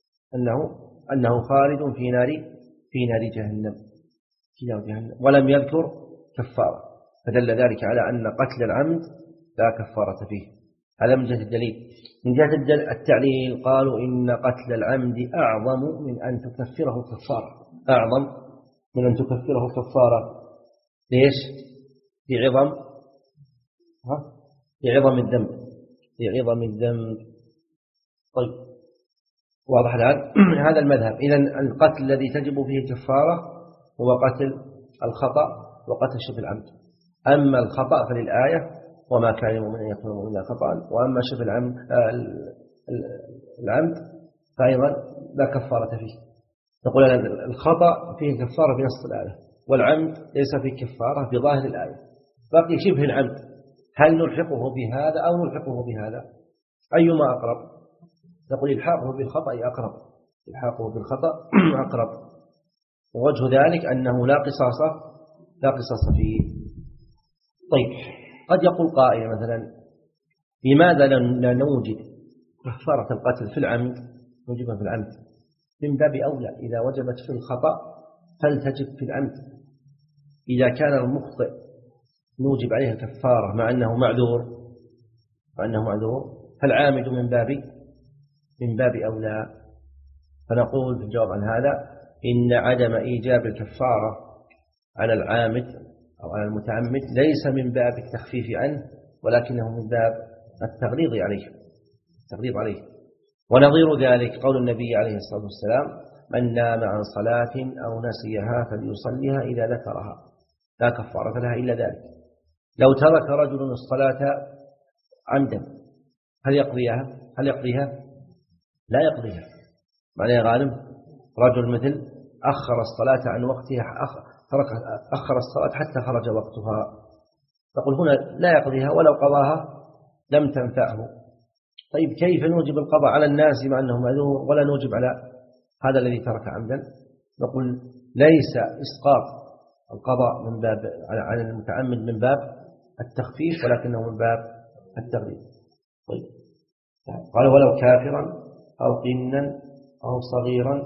أنه أنه خالد في نار في نار جهنم في نار جهنم ولم يذكر كفارة، فدل ذلك على أن قتل العمد لا كفارة فيه. هذا من جهة الدليل. من جهة التعليل قالوا إن قتل العمد أعظم من أن تكفره الكفارة، أعظم من أن تكفره الكفارة. ليش؟ لعظم ها؟ لعظم الذنب لعظم الذنب طيب واضح الآن؟ هذا المذهب. إذن القتل الذي تجب فيه الكفارة هو قتل الخطأ وقتل شبه العمد. أما الخطأ فللآية: وما كان لمؤمن أن يقتل مؤمنا خطأ، وأما شبه العمد العمد فأيضا لا كفارة فيه. نقول أن الخطأ فيه كفارة بنص الآية، والعمد ليس فيه كفارة بظاهر الآية. بقي شبه العمد، هل نلحقه بهذا أو نلحقه بهذا؟ أيما أقرب؟ نقول إلحاقه بالخطأ أقرب إلحاقه بالخطأ أقرب ووجه ذلك أنه لا قصاص لا قصاص فيه. طيب قد يقول قائل مثلا: لماذا لا نوجد كفارة القتل في العمد نوجبها في العمد؟ من باب أولى، إذا وجبت في الخطأ فلتجب في العمد. إذا كان المخطئ نوجب عليه الكفارة مع أنه معذور مع أنه معذور فالعامد من باب من باب أولى. فنقول في الجواب عن هذا: إن عدم إيجاب الكفارة على العامد أو على المتعمد ليس من باب التخفيف عنه، ولكنه من باب التغليظ عليه التغليظ عليه ونظير ذلك قول النبي عليه الصلاة والسلام: من نام عن صلاة أو نسيها فليصليها إذا ذكرها لا كفارة لها إلا ذلك. لو ترك رجل الصلاة عمدا هل يقضيها؟ هل يقضيها؟ لا يقضيها. معنى يا غالب رجل مثل أخر الصلاة عن وقتها، ترك أخر الصلاة حتى خرج وقتها، تقول هنا لا يقضيها، ولو قضاها لم تنفعه. طيب كيف نوجب القضاء على الناس مع أنه معذور ولا نوجب على هذا الذي ترك عمدا؟ نقول ليس إسقاط القضاء من باب على المتعمد من باب التخفيف، ولكنه من باب التغليب. طيب قال ولو كافرا أو قنا أو صغيرا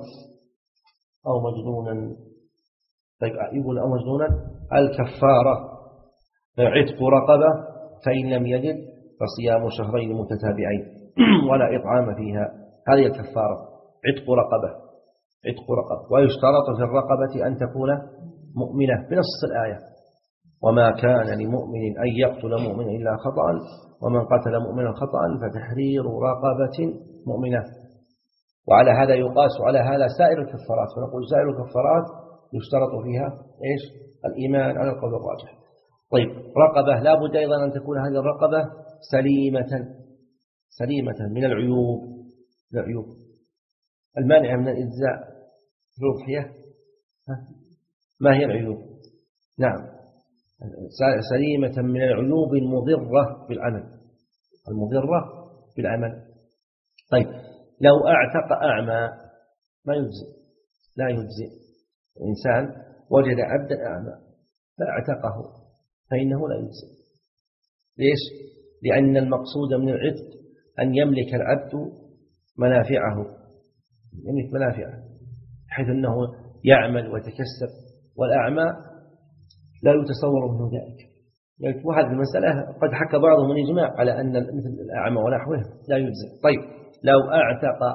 أو مجنونا. طيب يقول أو مجنونا، الكفارة عتق رقبة، فإن لم يجد فصيام شهرين متتابعين ولا إطعام فيها. هذه الكفارة عتق رقبة، عتق رقبة. ويشترط في الرقبة أن تكون مؤمنة بنص الآية: وما كان لمؤمن أن يقتل مؤمن إلا خطأ، ومن قتل مؤمنا خطأ فتحرير رقبة مؤمنة. وعلى هذا يقاس على هذا سائر الكفارات، فنقول سائر الكفارات يشترط فيها إيش؟ الإيمان على القول الراجح. طيب رقبة لا بد أيضا أن تكون هذه الرقبة سليمة، سليمة من العيوب، من العيوب المانعة من الإجزاء في الأضحية. ما هي العيوب؟ نعم، سليمة من العيوب المضرة بالعمل، المضرة بالعمل. طيب لو اعتق أعمى ما يجزئ، لا يجزئ. إنسان وجد عبدا أعمى فاعتقه فإنه لا يجزئ. ليش؟ لأن المقصود من العتق أن يملك العبد منافعه، يملك منافعه حيث أنه يعمل ويتكسب، والأعمى لا يتصور منه ذلك. يعني وهذه المسألة قد حكى بعضهم الإجماع على أن مثل الأعمى ونحوه لا يجزئ. طيب لو اعتق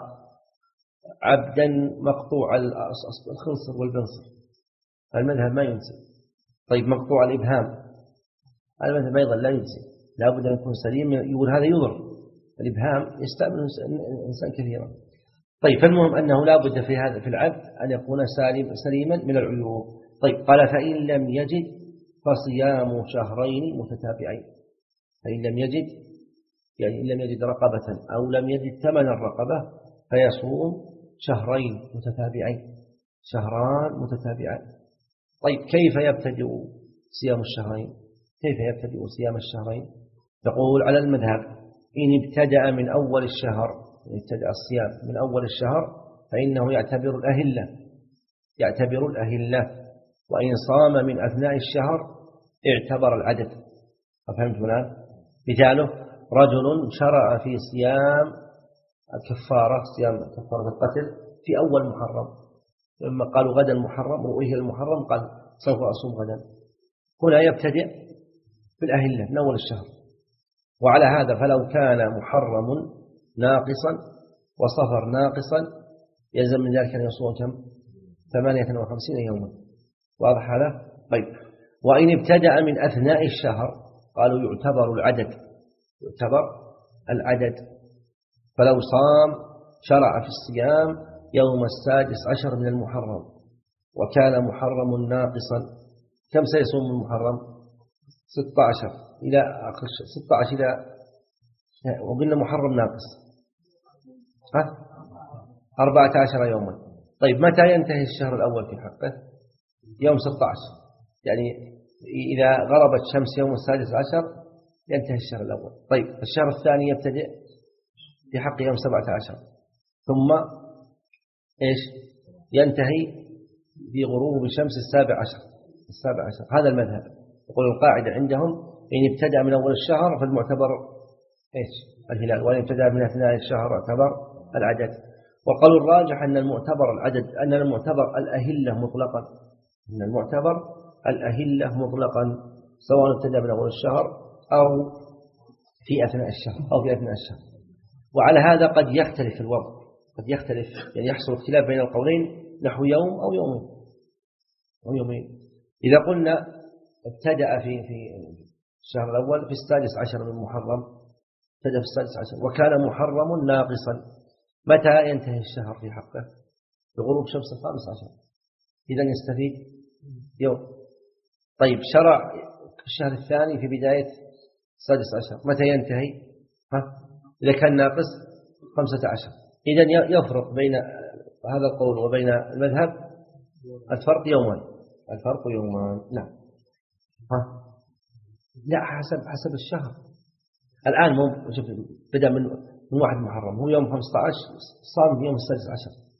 عبدا مقطوع الخنصر والبنصر المذهب ما يجزئ. طيب مقطوع الإبهام المذهب أيضا لا يجزئ، لا بد أن يكون سليم. يقول هذا يضر، الإبهام يستعمل الإنسان كثيرا. طيب فالمهم أنه لا بد في هذا في العبد أن يكون سالم سليما من العيوب. طيب قال فإن لم يجد فصيام شهرين متتابعين. فإن لم يجد يعني إن لم يجد رقبة أو لم يجد ثمن الرقبة فيصوم شهرين متتابعين، شهران متتابعين. طيب كيف يبتدئ صيام الشهرين؟ كيف يبتدئ صيام الشهرين؟ تقول على المذهب إن ابتدأ من أول الشهر، إن ابتدأ الصيام من أول الشهر فإنه يعتبر الأهلة، يعتبر الأهلة. وإن صام من أثناء الشهر اعتبر العدد. فهمت الآن؟ مثاله رجل شرع في صيام الكفارة، صيام كفارة القتل في أول محرم، لما قالوا غدا المحرم رؤيه المحرم قال سوف أصوم غدا. هنا يبتدئ بالأهلة من أول الشهر. وعلى هذا فلو كان محرم ناقصا وصفر ناقصا يلزم من ذلك أن يصوم كم؟ ثمانية وخمسين يوما. واضح هذا؟ طيب وإن ابتدأ من أثناء الشهر قالوا يعتبر العدد، يعتبر العدد. فلو صام شرع في الصيام يوم السادس عشر من المحرم وكان محرم ناقصا، كم سيصوم من المحرم؟ ستة عشر إلى آخر ستة عشر إلى، وقلنا محرم ناقص ها أربعة عشر يوما. طيب متى ينتهي الشهر الأول في حقه؟ يوم ستة عشر، يعني إذا غربت شمس يوم السادس عشر ينتهي الشهر الأول. طيب الشهر الثاني يبتدئ في حق يوم سبعة عشر، ثم إيش ينتهي في غروب شمس السابع عشر، السابع عشر. هذا المذهب. يقول القاعدة عندهم إن ابتدأ من أول الشهر فالمعتبر إيش الهلال، وإن ابتدأ من أثناء الشهر اعتبر العدد. وقالوا الراجح أن المعتبر العدد، أن المعتبر الأهلة مطلقا، أن المعتبر الأهلة مطلقا سواء ابتدأ من أول الشهر أو في أثناء الشهر أو في أثناء الشهر. وعلى هذا قد يختلف الوضع، قد يختلف يعني يحصل اختلاف بين القولين نحو يوم أو يومين أو يومين. إذا قلنا ابتدأ في في الشهر الأول في السادس عشر من محرم، ابتدأ في السادس عشر وكان محرم ناقصا، متى ينتهي الشهر في حقه؟ بغروب شمس الخامس عشر، إذا يستفيد يوم. طيب شرع الشهر الثاني في بداية السادس عشر، متى ينتهي؟ ها؟ إذا كان ناقص خمسة عشر، إذن يفرق بين هذا القول وبين المذهب الفرق يومان، الفرق يومان. نعم. ها؟ لا حسب حسب الشهر. الآن مو شوف بدأ من من واحد محرم هو يوم خمسة عشر، صام يوم السادس عشر،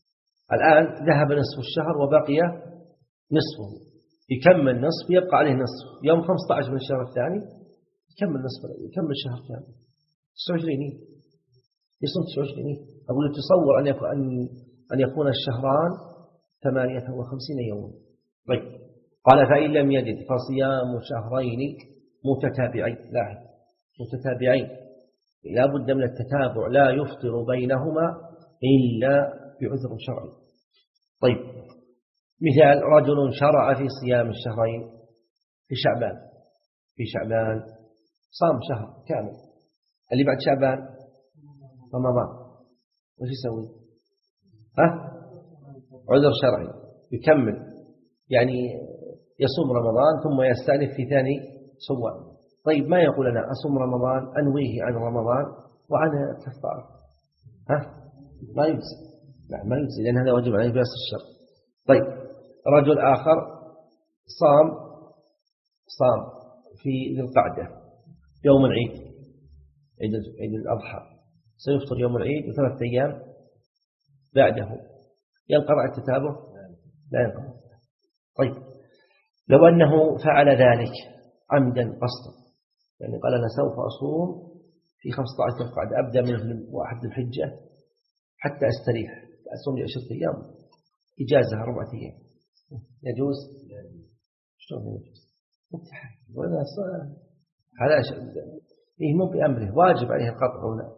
الآن ذهب نصف الشهر وبقي نصفه، يكمل نصف يبقى عليه نصف. يوم خمسة عشر من الشهر الثاني يكمل نصف، يكمل شهر كامل تسعة وعشرين، يصوم تسعة وعشرين. أقول تصور أن يكون أن أن يكون الشهران ثمانية وخمسين يوما. طيب قال فإن لم يجد فصيام شهرين متتابعين. لاحظ متتابعين، لا بد من التتابع، لا يفطر بينهما إلا بعذر شرعي. طيب مثال رجل شرع في صيام الشهرين في شعبان، في شعبان صام شهر كامل، اللي بعد شعبان رمضان، وش يسوي؟ ها؟ عذر شرعي يكمل، يعني يصوم رمضان ثم يستأنف في ثاني شوال. طيب ما يقول أنا أصوم رمضان أنويه عن رمضان وعن كفارة، ها؟ ما يجزي، لا ما يجزي، لأن هذا واجب عليه بأس الشر. طيب رجل آخر صام صام في ذي القعدة يوم العيد، عيد عيد الأضحى، سيفطر يوم العيد وثلاثة أيام بعده، ينقطع التتابع؟ لا ينقطع. طيب لو أنه فعل ذلك عمدا قصدا، يعني قال أنا سوف أصوم في خمسة عشر ذي القعدة، أبدأ من واحد ذي الحجة حتى أستريح، أصوم لعشرة أيام، إجازة أربعة أيام، يجوز؟ شلون يجوز؟ ولا هذا إيه مو بأمره، واجب عليه القطع ولا؟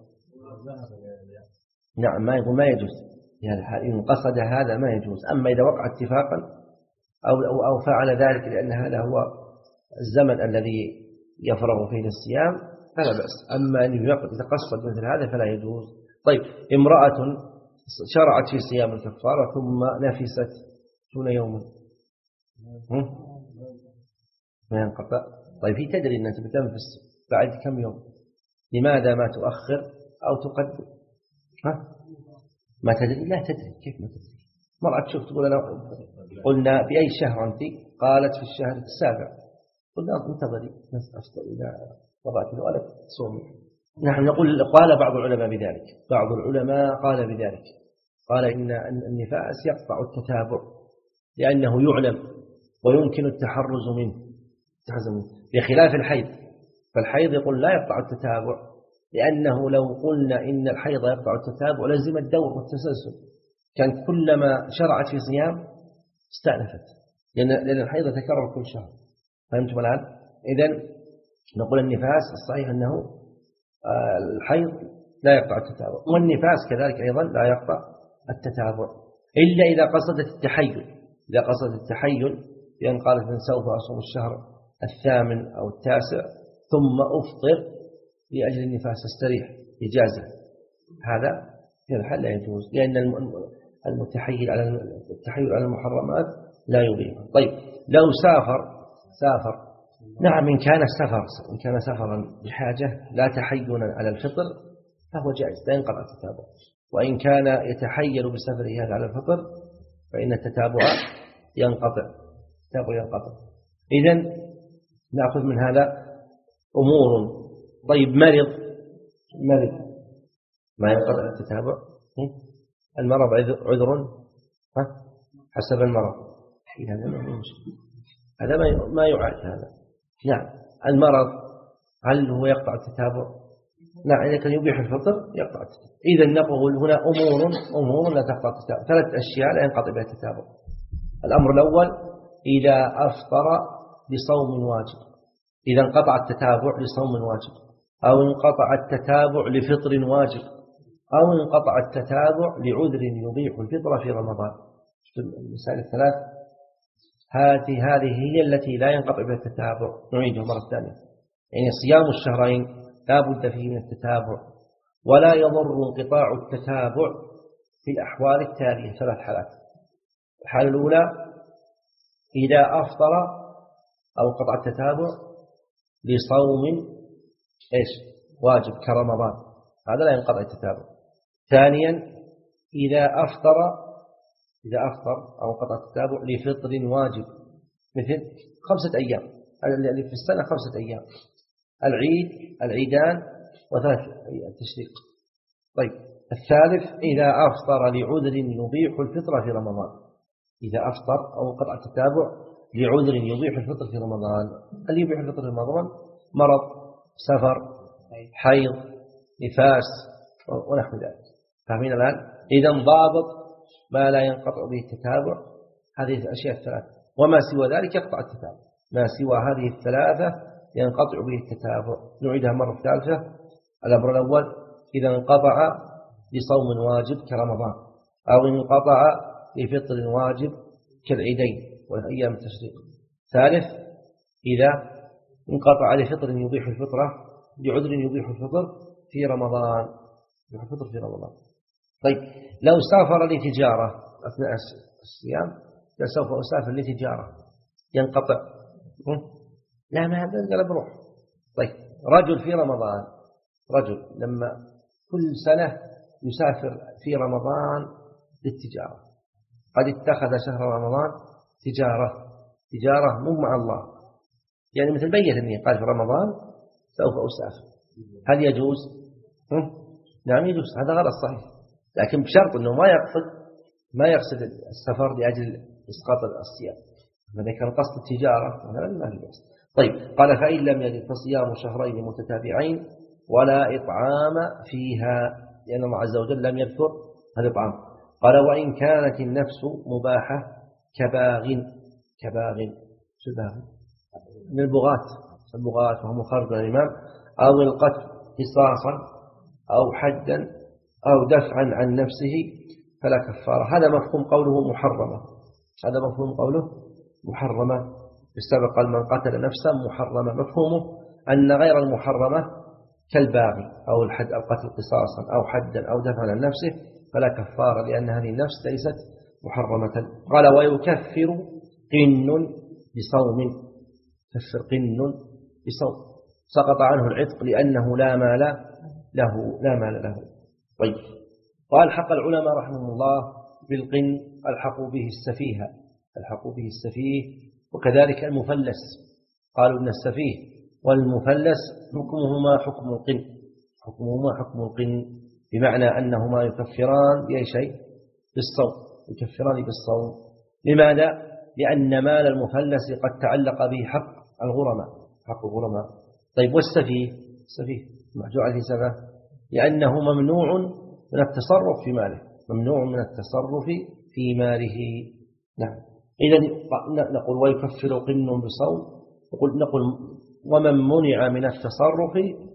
نعم ما يقول ما يجوز، يعني إن قصد هذا ما يجوز. أما إذا وقع اتفاقا أو أو أو فعل ذلك لأن هذا هو الزمن الذي يفرغ فيه الصيام فلا بأس. أما أن يتقصد مثل هذا فلا يجوز. طيب امرأة شرعت في صيام الكفارة ثم نفست دون يوم ما ينقطع. طيب هي تدري أنها بتنفس بعد كم يوم، لماذا ما تؤخر أو تقدم؟ ها؟ ما تدري؟ لا تدري. كيف ما تدري؟ مرة تشوف تقول أنا قلنا بأي شهر أنت؟ قالت في الشهر السابع، قلنا انتظري أفضل إذا وضعت الولد تصومي. نحن نقول قال بعض العلماء بذلك، بعض العلماء قال بذلك، قال إن النفاس يقطع التتابع لأنه يعلم ويمكن التحرز منه، بخلاف الحيض. فالحيض يقول لا يقطع التتابع، لأنه لو قلنا إن الحيض يقطع التتابع لازم الدور والتسلسل، كان كلما شرعت في صيام استأنفت، لأن لأن الحيض يتكرر كل شهر. فهمتم الآن؟ إذن نقول النفاس الصحيح أنه الحيض لا يقطع التتابع، والنفاس كذلك أيضا لا يقطع التتابع، إلا إذا قصدت التحيل. إذا قصدت التحيل لأن قالت من سوف أصوم الشهر الثامن أو التاسع ثم أفطر لأجل النفاس استريح إجازة، هذا في الحال لا يجوز، لأن المتحيل على التحيل على المحرمات لا يبيح. طيب لو سافر سافر نعم، إن كان سفر إن كان سفرا بحاجة لا تحيلا على الفطر فهو جائز لا ينقطع التتابع، وإن كان يتحيل بسفره هذا على الفطر فإن التتابع ينقطع التتابع ينقطع. إذن نأخذ من هذا أمور. طيب مرض مرض ما ينقطع التتابع، المرض عذر ها حسب المرض، هذا ما هذا ما يعاد هذا. نعم المرض هل هو يقطع التتابع؟ نعم إذا كان يبيح الفطر يقطع التتابع. إذا نقول هنا أمور أمور لا تقطع التتابع، ثلاث أشياء لا ينقطع بها التتابع. الأمر الأول إذا أفطر لصوم واجب، إذا انقطع التتابع لصوم واجب، أو انقطع التتابع لفطر واجب، أو انقطع التتابع لعذر يبيح الفطر في رمضان. المسائل الثلاث هذه هذه هي التي لا ينقطع بها التتابع. نعيدها مرة ثانية، يعني صيام الشهرين لا بد فيه من التتابع، ولا يضر انقطاع التتابع في الأحوال التالية ثلاث حالات. الحالة الأولى إذا أفطر أو انقطع التتابع لصوم إيش واجب كرمضان، هذا لا ينقطع التتابع. ثانيا إذا أفطر إذا أفطر أو انقطع التتابع لفطر واجب، مثل خمسة أيام اللي في السنة، خمسة أيام العيد العيدان وثلاث أيام التشريق. طيب الثالث إذا أفطر لعذر يبيح الفطر في رمضان، إذا أفطر أو انقطع التتابع لعذر يبيح الفطر في رمضان. اللي يبيح الفطر في رمضان مرض، سفر، حيض، نفاس ونحو ذلك. فاهمين الآن؟ إذا ضابط ما لا ينقطع به التتابع هذه الأشياء الثلاثة، وما سوى ذلك يقطع التتابع. ما سوى هذه الثلاثة ينقطع به التتابع. نعيدها مرة ثالثة. الأمر الأول إذا انقطع لصوم واجب كرمضان، أو انقطع لفطر واجب كالعيدين والأيام التشريق. ثالث إذا انقطع لفطر يبيح الفطرة لعذر يبيح الفطر في رمضان، يبيح الفطر في رمضان. طيب لو سافر لتجارة أثناء الصيام، لا سوف أسافر لتجارة ينقطع، لا ما هذا قال بروح. طيب رجل في رمضان، رجل لما كل سنة يسافر في رمضان للتجارة، قد اتخذ شهر رمضان تجارة، تجارة مو مع الله، يعني مثل بيت أني قال في رمضان سوف أسافر، هل يجوز؟ نعم يجوز، هذا غلط صحيح، لكن بشرط أنه ما يقصد ما يقصد السفر لأجل إسقاط الصيام، إذا كان قصد التجارة ما في بأس. طيب قال فإن لم يجد فصيام شهرين متتابعين ولا إطعام فيها، لأن الله عز وجل لم يذكر الإطعام. قال وإن كانت النفس مباحة كباغ، كباغ شو باغ؟ من البغاة، البغاة وهم خارج الإمام، أو القتل قصاصا أو حدا أو دفعا عن نفسه فلا كفارة. هذا مفهوم قوله محرمة، هذا مفهوم قوله محرمة. بالسبب قال من قتل نفسا محرمة، مفهومه أن غير المحرمة كالباغي أو الحد أو قتل قصاصا أو حدا أو دفعا عن نفسه فلا كفارة، لأن هذه النفس ليست محرمة. قال ويكفر قن بصوم، كفر قن بصوم سقط عنه العتق لأنه لا مال له، لا مال له. طيب قال حق العلماء رحمه الله بالقن الحقوا به السفيه، الحقوا به السفيه وكذلك المفلس، قالوا إن السفيه والمفلس حكمهما حكم القن، حكمهما حكم القن، بمعنى أنهما يكفران بأي شيء؟ بالصوم، يكفران بالصوم. لماذا؟ لأن مال المفلس قد تعلق به حق الغرماء، حق الغرماء. طيب والسفيه، السفيه محجوع عليه سبب لأنه ممنوع من التصرف في ماله، ممنوع من التصرف في ماله. نعم. إذن نقول ويكفر قن بصوم، نقول, نقول ومن منع من التصرف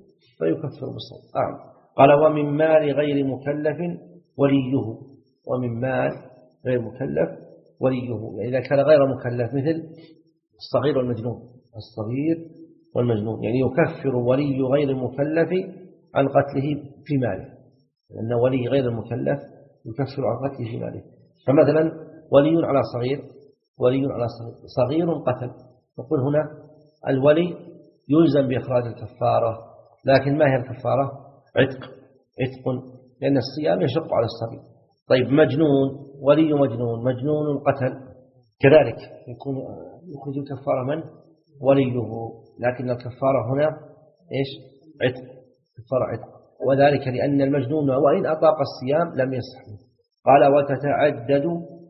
فيكفر بالصوم. أعلم. قال ومن مال غير مكلف وليه، ومن مال غير مكلف وليه، يعني إذا كان غير مكلف مثل الصغير والمجنون، الصغير والمجنون، يعني يكفر ولي غير المكلف عن قتله في ماله، لأن ولي غير المكلف يكفر عن قتله في ماله. فمثلا ولي على صغير، ولي على صغير، صغير قتل، نقول هنا الولي يلزم بإخراج الكفارة، لكن ما هي الكفارة؟ عتق، عتق، لأن الصيام يشق على الصبي. طيب مجنون، ولي مجنون، مجنون قتل، كذلك يكون يخرج الكفارة من؟ وليه، لكن الكفارة هنا إيش؟ عتق، كفارة عتق، وذلك لأن المجنون وإن أطاق الصيام لم يصح. قال وتتعدد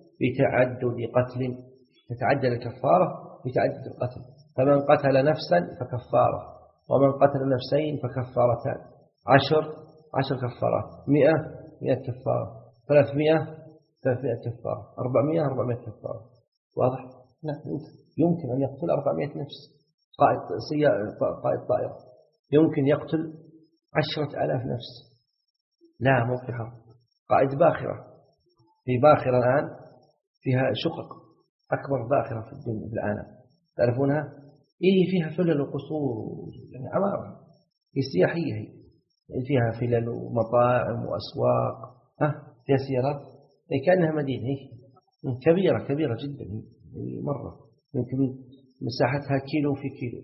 بتعدد قتل، تتعدد الكفارة بتعدد القتل، فمن قتل نفسا فكفارة، ومن قتل نفسين فكفارتان، عشر عشر كفارات، مئة مئة كفارة، ثلاثمائة ثلاثمائة كفارة، أربعمائة أربعمائة كفارة. واضح؟ لا يمكن أن يقتل أربعمائة نفس، قائد سيارة، قائد طائرة يمكن يقتل عشرة آلاف نفس، لا مو في حرب، قائد باخرة، في باخرة الآن فيها شقق، أكبر باخرة في الدنيا في العالم، تعرفونها؟ إيه فيها فلل وقصور، يعني عمارة، هي سياحية، هي يعني فيها فلل ومطاعم وأسواق، ها فيها سيارات، هي كأنها مدينة، هي كبيرة كبيرة جدا، هي مرة يمكن مساحتها كيلو في كيلو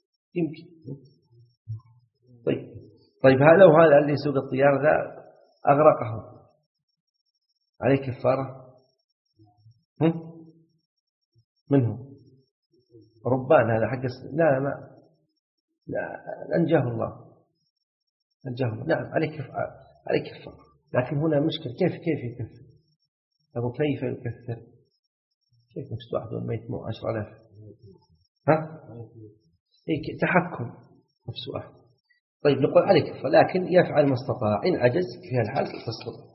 يمكن. طيب طيب لو هذا اللي يسوق الطيارة ذا أغرقه عليه كفارة؟ منه ربان هذا حق لا ما لا أنجاه الله، أنجاه الله، نعم عليه كفارة، عليه كفارة، لكن هنا مشكلة، كيف كيف يكفر؟ أبو كيف يكفر؟ كيف نفس واحد والميت مو عشر آلاف؟ ها؟ إيه تحكم نفس واحد. طيب نقول عليك، لكن يفعل ما استطاع، إن عجز في هالحال تصدق.